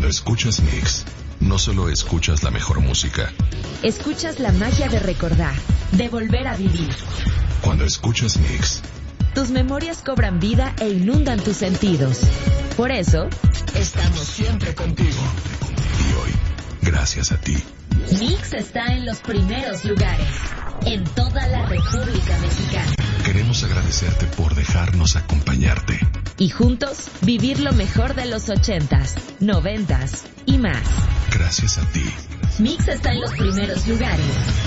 Cuando escuchas Mix, no solo escuchas la mejor música. Escuchas la magia de recordar, de volver a vivir. Cuando escuchas Mix, tus memorias cobran vida e inundan tus sentidos. Por eso, estamos siempre contigo. Y hoy, gracias a ti, Mix está en los primeros lugares, en toda la República Mexicana. Queremos agradecerte por dejarnos acompañarte. Y juntos, vivir lo mejor de los 80s, 90s y más. Gracias a ti. Mix está en los primeros lugares.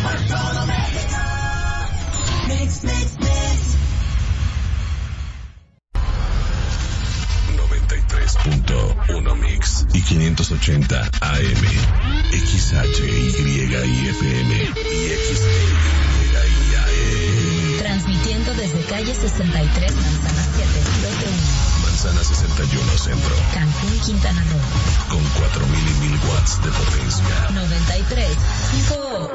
Mix, mix, mix. 93.1 Mix y 580 AM. XHYIFM y XEYIAE. Transmitiendo desde calle 63, Manzana 7, lote 1. Manzana 61 Centro. Cancún, Quintana Roo. Con 4,000 y 1,000 watts de potencia. 93.1.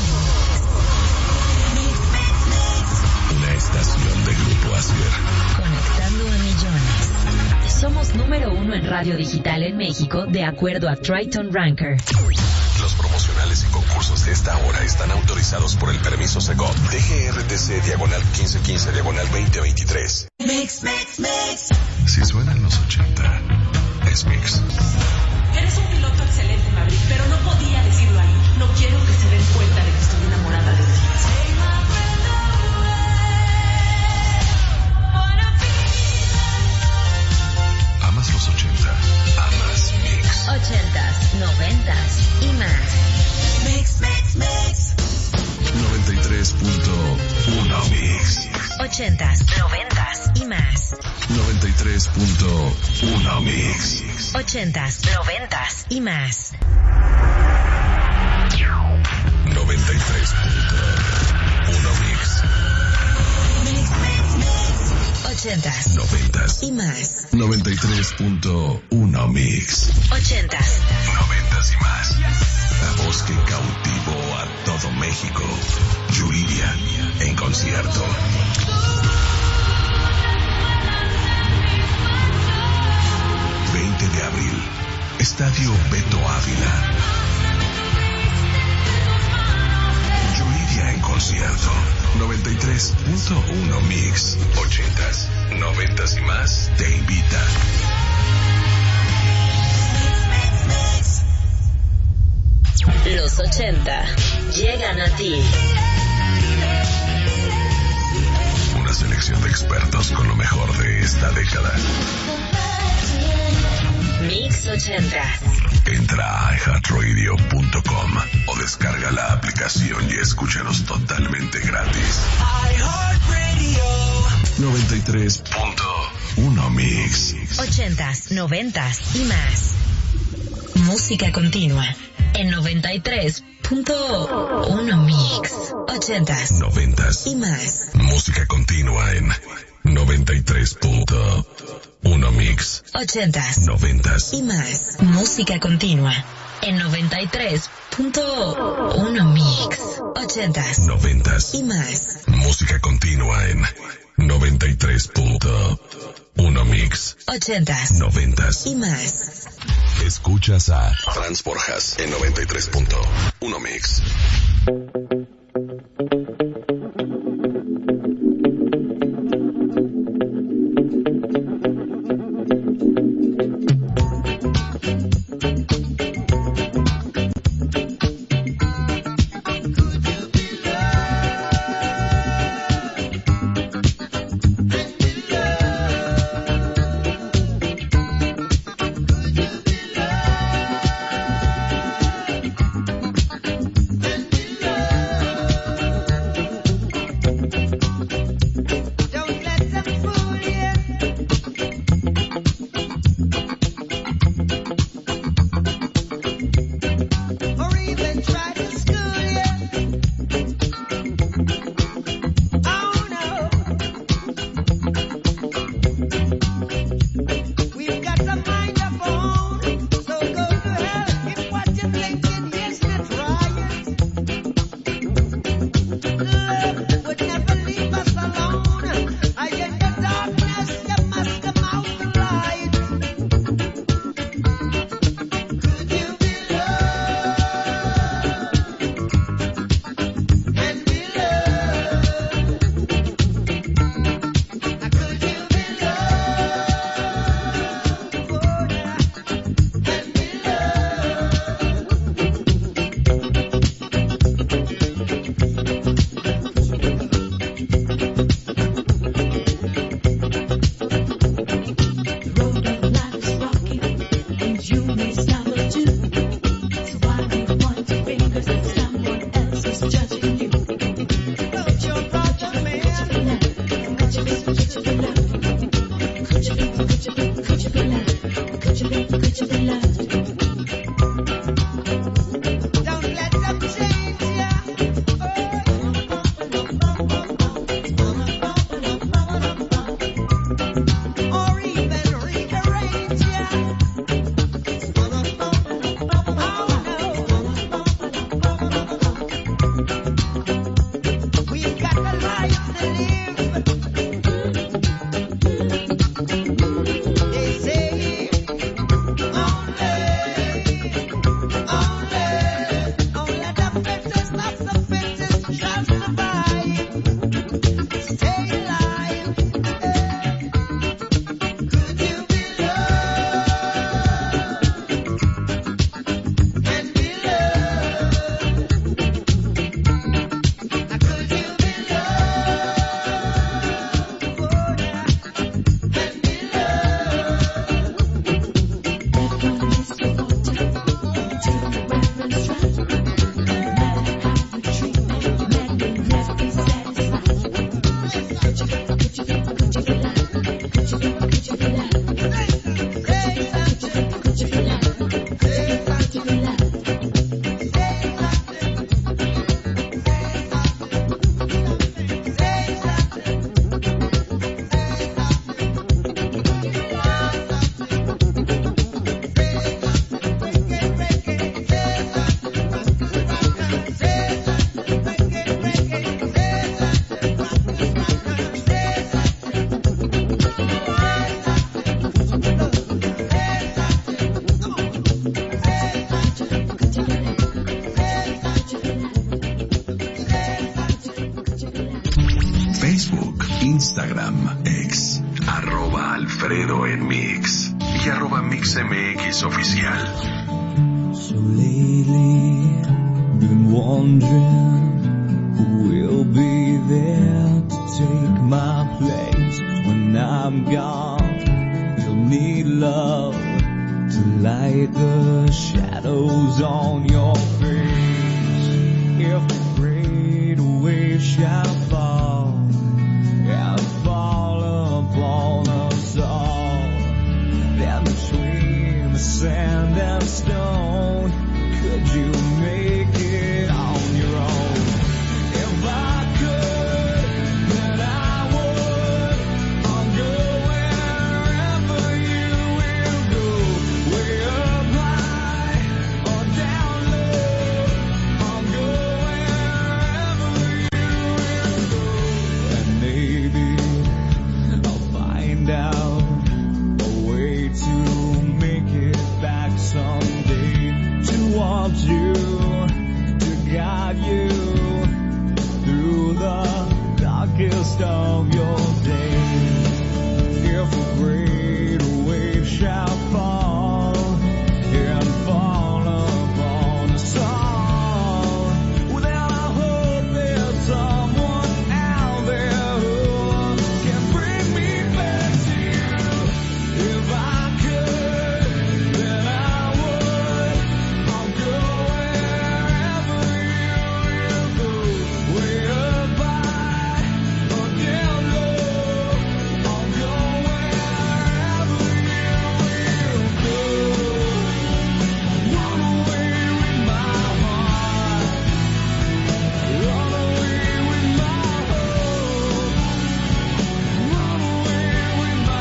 Una estación de Grupo Asir. Conectando a millones. Somos número 1 en radio digital en México, de acuerdo a Triton Ranker. Los promocionales y concursos de esta hora están autorizados por el permiso Segov DGRTC /1515/2023. Mix, mix, mix. Si suenan los 80, es Mix. Eres un piloto excelente, Maverick, pero no podía decirlo ahí. No quiero que se den cuenta de que estoy enamorada de ti. Amas los 80, amas Mix. 80s, 90s y más. Mix, mix, mix. 93.1 Mix. 80s, 90s y más. 93.1 Mix. 80s, 90s y más. 93.1 Mix. Mix, mix, mix. 80s, 90s y más. 93.1 Mix. 80s, 90s y más. La voz que cautivó a todo México. Yuridia en concierto. ...20 de abril... Estadio Beto Ávila. Yuridia en concierto. 93.1 Mix. 80s, 90s y más. Te invita. Los 80 llegan a ti. Una selección de expertos con lo mejor de esta década. Mix 80. Entra a iHeartRadio.com o descarga la aplicación y escúchanos totalmente gratis. iHeartRadio. 93.1 Mix. 80s, 90s y más. Música continua en 93.1 Mix. 80s, 90s y más. Música continua en 93.1 Mix. 80s, 90s y más. Música continua en 93.1 Mix. 80s, 90s y más. Música continua en 93.1 Mix. 80s, 90s y más. Escuchas a Franz Borjas en 93.1 Mix. Instagram, X, @Alfredo en Mix y @MixMX oficial. So lately, been wondering who will be there to take my place when I'm gone. You'll need love to light the shadows on your face. If the great wave shall fall and fall upon us all, then between the sand and stone, could you make it on your own? If I could, then I would. I'll go wherever you will go, way up high or down low. I'll go wherever you will go, and maybe I'll find out a way to make it back someday, towards you, to guide you through the darkest of your days. If a great wave shall fall and fall upon us all, well, then I hope there's someone out there who can bring me back to you. If I could, then I would. I'll go wherever you will go, way up high or down low. I'll go wherever you will go. Run away with my heart, run away with my hope, run away with my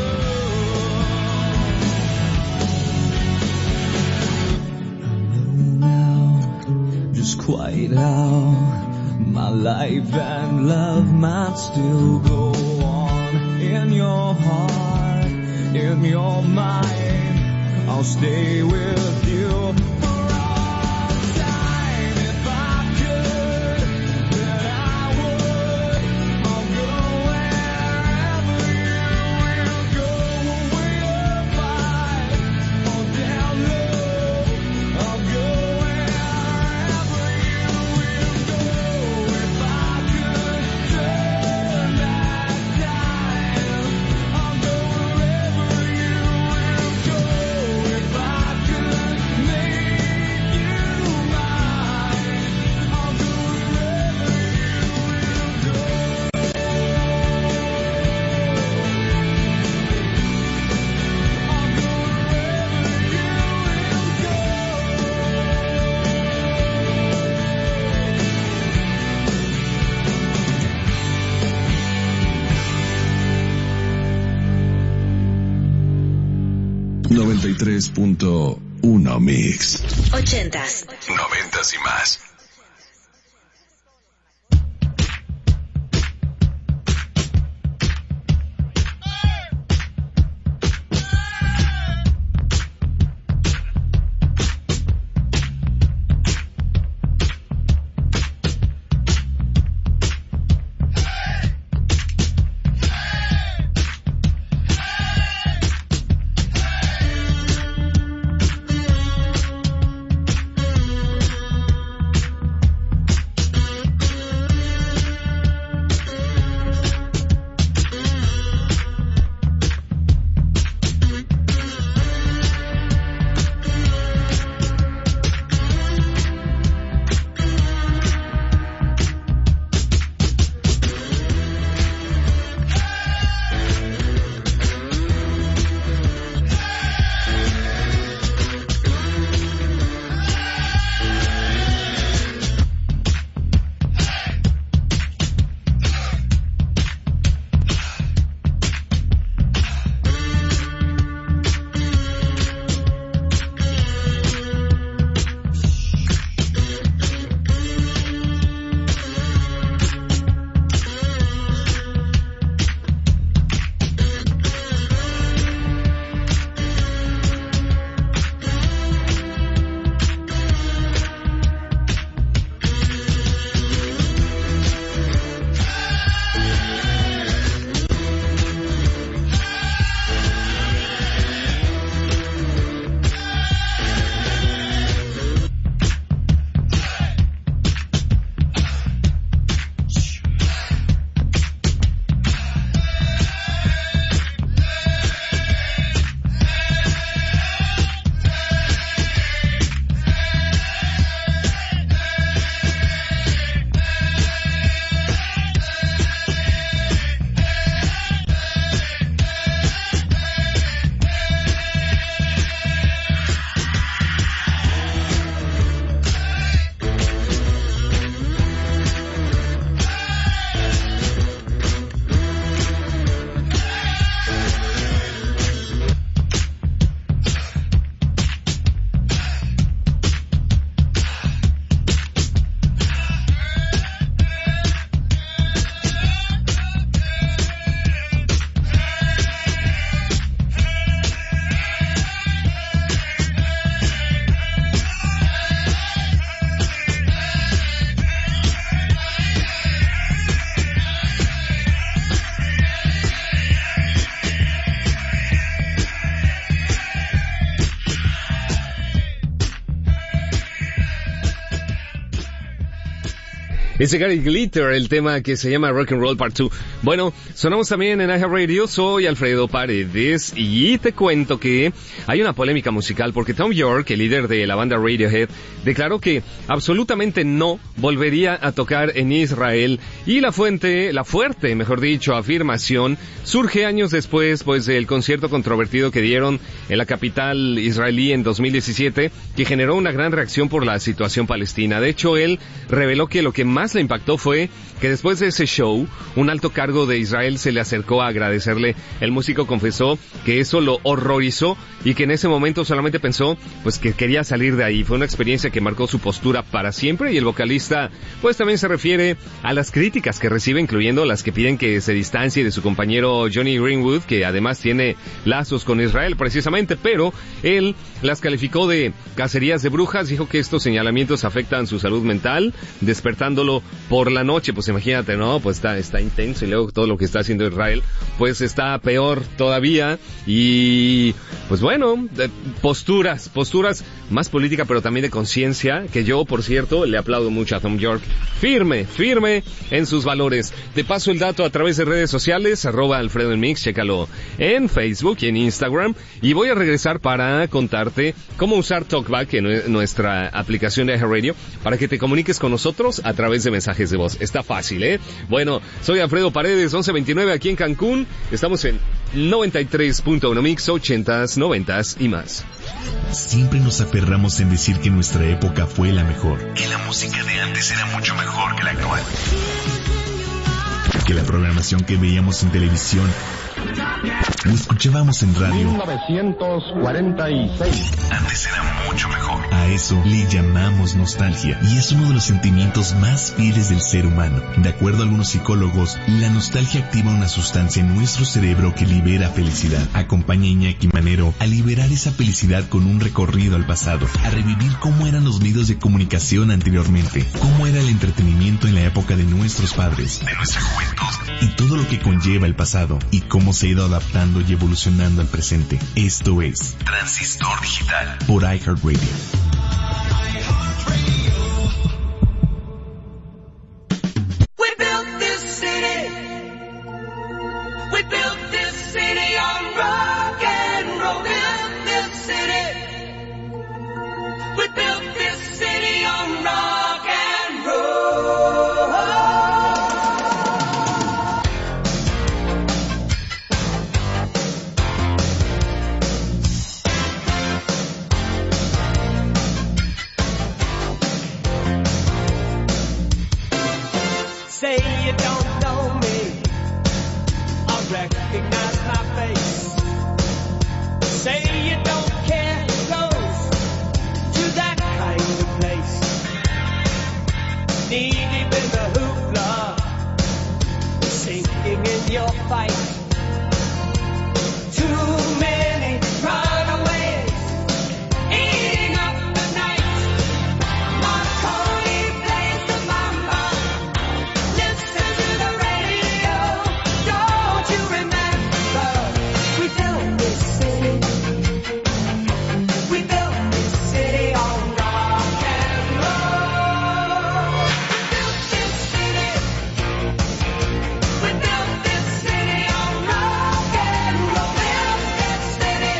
love. I know now just quite how my life and love might still go on. In your heart, in your mind, I'll stay with you for all time. If I could, then I would. I'll go wherever you will go, way up high or down low. I'll go wherever you will go. If I could turn back time, I'll go wherever you will go. If I 93.1 Mix. 80s, 90s y más. Ese Gary Glitter, el tema que se llama Rock and Roll Part 2. Bueno, sonamos también en iHeartRadio. Soy Alfredo Paredes y te cuento que hay una polémica musical porque Thom Yorke, el líder de la banda Radiohead, declaró que absolutamente no volvería a tocar en Israel, y la fuerte, mejor dicho, afirmación surge años después, pues, del concierto controvertido que dieron en la capital israelí en 2017, que generó una gran reacción por la situación palestina. De hecho, él reveló que lo que más le impactó fue que después de ese show, un alto cargo de Israel se le acercó a agradecerle. El músico confesó que eso lo horrorizó y que en ese momento solamente pensó, pues, que quería salir de ahí. Fue una experiencia que marcó su postura para siempre, y el vocalista, pues, también se refiere a las críticas que recibe, incluyendo las que piden que se distancie de su compañero Johnny Greenwood, que además tiene lazos con Israel precisamente, pero él las calificó de cacerías de brujas. Dijo que estos señalamientos afectan su salud mental, despertándolo por la noche. Pues imagínate, ¿no? Pues está intenso, y luego todo lo que está haciendo Israel, pues está peor todavía. Y pues bueno, posturas más política, pero también de conciencia, que yo, por cierto, le aplaudo mucho a Thom Yorke. Firme en sus valores. Te paso el dato a través de redes sociales, @Alfredo en Mix, chécalo en Facebook y en Instagram, y voy a regresar para contarte cómo usar TalkBack en nuestra aplicación de iHeartRadio para que te comuniques con nosotros a través de mensajes de voz. Está fácil, ¿eh? Bueno, soy Alfredo Paredes, 11:29 aquí en Cancún. Estamos en 93.1 Mix, 80s, 90s y más. Siempre nos aferramos en decir que nuestra época fue la mejor, que la música de antes era mucho mejor que la actual, que la programación que veíamos en televisión Lo escuchábamos en radio. 1946. Antes era mucho mejor. A eso le llamamos nostalgia, y es uno de los sentimientos más fieles del ser humano. De acuerdo a algunos psicólogos, la nostalgia activa una sustancia en nuestro cerebro que libera felicidad. Acompaña a Iñaki Manero a liberar esa felicidad con un recorrido al pasado, a revivir cómo eran los medios de comunicación anteriormente, cómo era el entretenimiento en la época de nuestros padres, de nuestra juventud, y todo lo que conlleva el pasado, y cómo se ha ido adaptando y evolucionando al presente. Esto es Transistor Digital por iHeartRadio. We built this city. We built this city on rock and roll. Built this city. We built this city on rock and roll. Say you don't know me, I recognize my face. Say you don't care who goes to that kind of place. Knee deep in the hoopla, sinking in your fight. Too many runaways, eating up the night. Marconi plays the mama. Listen to the radio. Don't you remember? We built this city. We built this city on rock and roll. We built this city. We built this city on rock and roll. Built this city.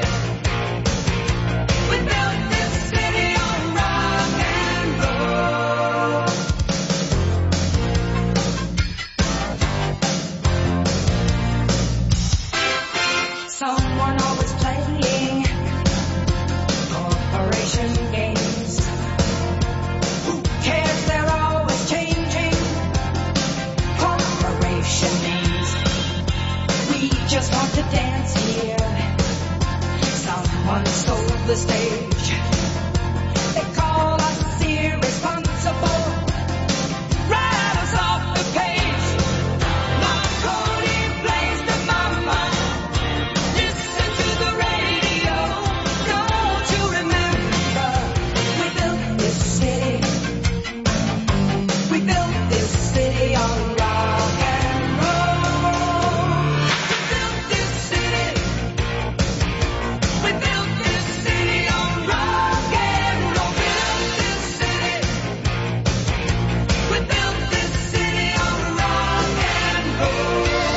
We built this city on rock and roll. Someone always playing corporation games. Who cares? They're always changing corporation names. We just want to dance here. Someone stole the stage. They call us irresponsible. Write us off the page. Marconi plays the mama. Listen to the radio. Don't you remember? We built this city. We built this city on rock and roll. We built this city. We built this city on rock and roll. Built this city. We built this city on rock and roll.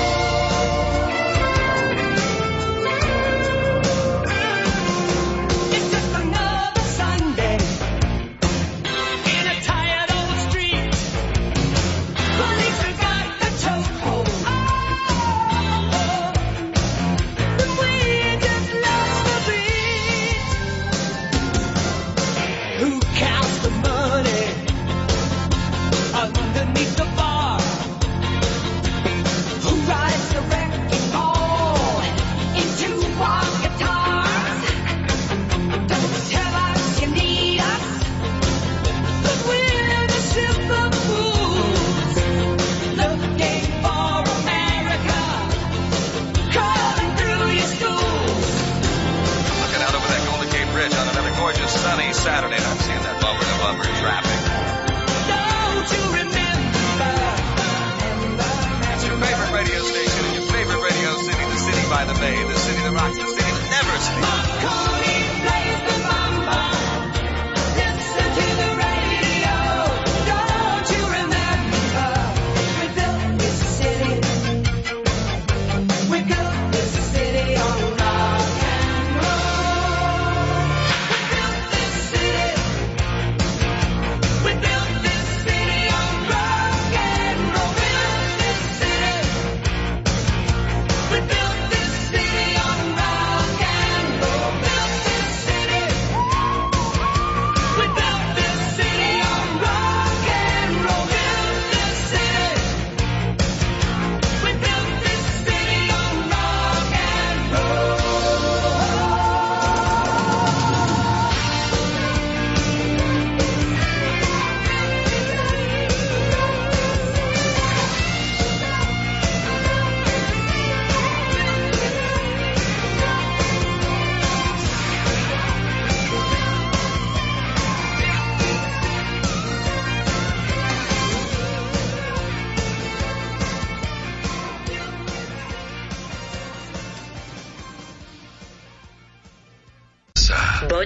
It's just another Sunday in a tired old street. Police have got the chokehold. And we just lost the beat. Who counts the money underneath the bar? Who rides the wrecking ball into our guitars? Don't tell us you need us, 'cause we're the simple fools looking for America, crawling through your schools. Looking out over that Golden Gate Bridge on another gorgeous sunny Saturday. I'm seeing that bumper to bumper traffic. Don't you remember? It's your favorite radio station in your favorite radio city, the city by the bay, the city that rocks, the city that never sleeps. Marconi plays the mama. Listen to the radio. Don't you remember? We built this city. We built this city on rock and roll. We built this city. We built this city on rock and roll. Built this city. We built this city on rock and roll. Built this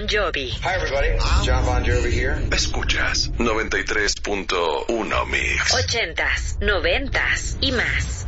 Bon Jovi. Hi everybody, John Bon Jovi here. Escuchas 93.1 Mix. 80s, 90s y más.